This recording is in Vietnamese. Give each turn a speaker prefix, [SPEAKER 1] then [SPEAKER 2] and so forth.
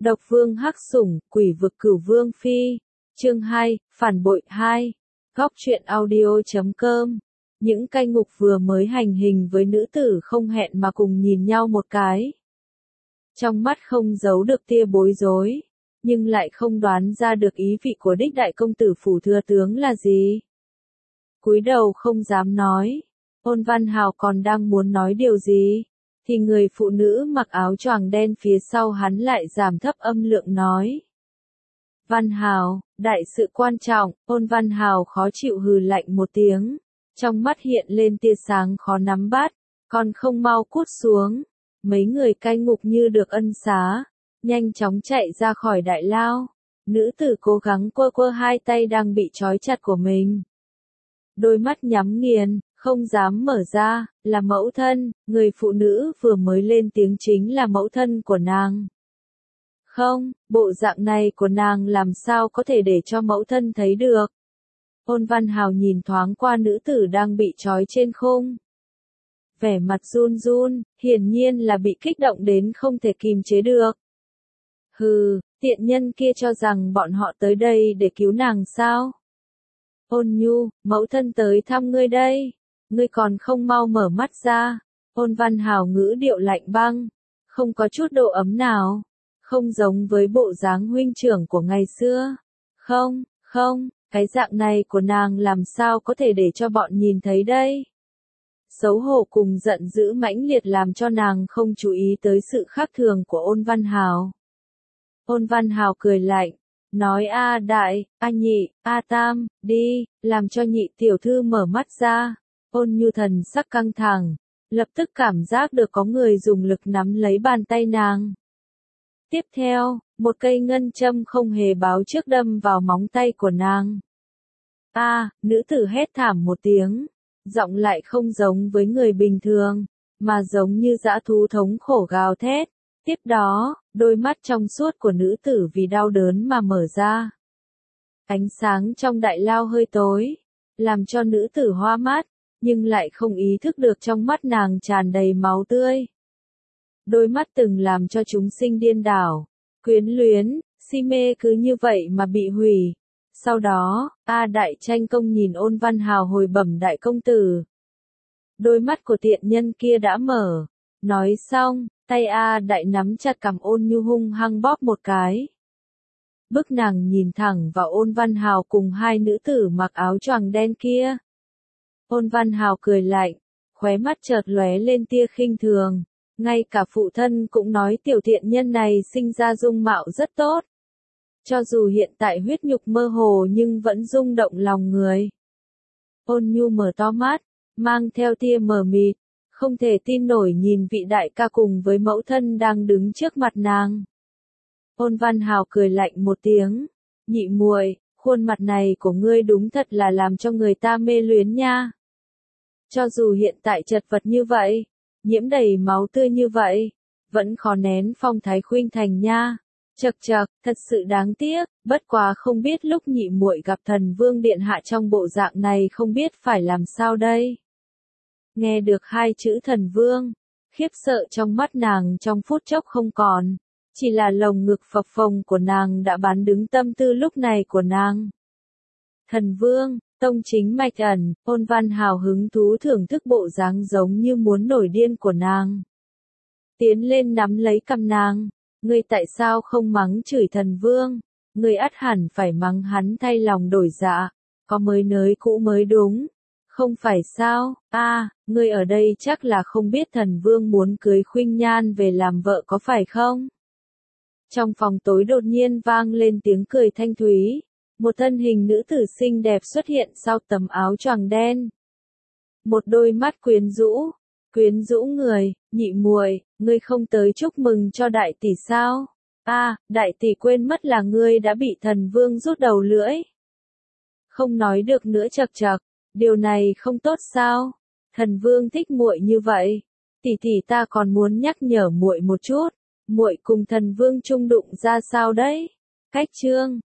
[SPEAKER 1] Độc vương hắc sủng, quỷ vực cửu vương phi. Chương 2, phản bội 2. Góc truyện audio.com. Những cai ngục vừa mới hành hình với nữ tử không hẹn mà cùng nhìn nhau một cái. Trong mắt không giấu được tia bối rối, nhưng lại không đoán ra được ý vị của đích đại công tử phủ thừa tướng là gì. Cúi đầu không dám nói. Ôn Văn Hào còn đang muốn nói điều gì, thì người phụ nữ mặc áo choàng đen phía sau hắn lại giảm thấp âm lượng nói. Văn Hào, đại sự quan trọng. Ôn Văn Hào khó chịu hừ lạnh một tiếng, trong mắt hiện lên tia sáng khó nắm bắt, còn không mau cút xuống. Mấy người cai ngục như được ân xá, nhanh chóng chạy ra khỏi đại lao. Nữ tử cố gắng quơ hai tay đang bị trói chặt của mình. Đôi mắt nhắm nghiền, không dám mở ra, là mẫu thân, người phụ nữ vừa mới lên tiếng chính là mẫu thân của nàng. Không, bộ dạng này của nàng làm sao có thể để cho mẫu thân thấy được. Ôn Văn Hào nhìn thoáng qua nữ tử đang bị trói trên khung. Vẻ mặt run run, hiển nhiên là bị kích động đến không thể kìm chế được. Hừ, tiện nhân kia cho rằng bọn họ tới đây để cứu nàng sao? Ôn Nhu, mẫu thân tới thăm ngươi đây, ngươi còn không mau mở mắt ra. Ôn Văn Hào ngữ điệu lạnh băng, không có chút độ ấm nào, không giống với bộ dáng huynh trưởng của ngày xưa. Không, cái dạng này của nàng làm sao có thể để cho bọn nhìn thấy đây. Xấu hổ cùng giận dữ mãnh liệt làm cho nàng không chú ý tới sự khác thường của Ôn Văn Hào. Ôn Văn Hào cười lạnh, nói A đại, A nhị, A tam, đi, làm cho nhị tiểu thư mở mắt ra. Ôn Nhu thần sắc căng thẳng, lập tức cảm giác được có người dùng lực nắm lấy bàn tay nàng. Tiếp theo, một cây ngân châm không hề báo trước đâm vào móng tay của nàng. Nữ tử hét thảm một tiếng, giọng lại không giống với người bình thường, mà giống như dã thú thống khổ gào thét. Tiếp đó, đôi mắt trong suốt của nữ tử vì đau đớn mà mở ra. Ánh sáng trong đại lao hơi tối, làm cho nữ tử hoa mắt, nhưng lại không ý thức được trong mắt nàng tràn đầy máu tươi. Đôi mắt từng làm cho chúng sinh điên đảo, quyến luyến, si mê cứ như vậy mà bị hủy. Sau đó, đại tranh công nhìn Ôn Văn Hào hồi bẩm đại công tử. Đôi mắt của tiện nhân kia đã mở. Nói xong, tay đại nắm chặt cằm Ôn Nhu hung hăng bóp một cái. Bức nàng nhìn thẳng vào Ôn Văn Hào cùng hai nữ tử mặc áo choàng đen kia. Ôn Văn Hào cười lạnh, khóe mắt chợt lóe lên tia khinh thường. Ngay cả phụ thân cũng nói tiểu thiện nhân này sinh ra dung mạo rất tốt. Cho dù hiện tại huyết nhục mơ hồ nhưng vẫn rung động lòng người. Ôn Nhu mở to mắt, mang theo tia mờ mịt, không thể tin nổi nhìn vị đại ca cùng với mẫu thân đang đứng trước mặt nàng. Ôn Văn Hào cười lạnh một tiếng, nhị muội, khuôn mặt này của ngươi đúng thật là làm cho người ta mê luyến nha. Cho dù hiện tại chật vật như vậy, nhiễm đầy máu tươi như vậy, vẫn khó nén phong thái khuynh thành nha. Chậc, thật sự đáng tiếc, bất quá không biết lúc nhị muội gặp thần vương điện hạ trong bộ dạng này không biết phải làm sao đây. Nghe được hai chữ thần vương, khiếp sợ trong mắt nàng trong phút chốc không còn, chỉ là lồng ngực phập phồng của nàng đã bán đứng tâm tư lúc này của nàng. Thần vương, tông chính mạch ẩn. Ôn Văn Hào hứng thú thưởng thức bộ dáng giống như muốn nổi điên của nàng. Tiến lên nắm lấy cằm nàng. Ngươi tại sao không mắng chửi thần vương? Ngươi ắt hẳn phải mắng hắn thay lòng đổi dạ, có mới nới cũ mới đúng. Không phải sao? Ngươi ở đây chắc là không biết thần vương muốn cưới Khuynh Nhan về làm vợ có phải không? Trong phòng tối đột nhiên vang lên tiếng cười thanh thúy. Một thân hình nữ tử xinh đẹp xuất hiện sau tấm áo choàng đen. Một đôi mắt quyến rũ người, nhị muội, ngươi không tới chúc mừng cho đại tỷ sao? Đại tỷ quên mất là ngươi đã bị thần vương rút đầu lưỡi. Không nói được nữa chậc, điều này không tốt sao? Thần vương thích muội như vậy, tỷ ta còn muốn nhắc nhở muội một chút, muội cùng thần vương chung đụng ra sao đấy? Cách chương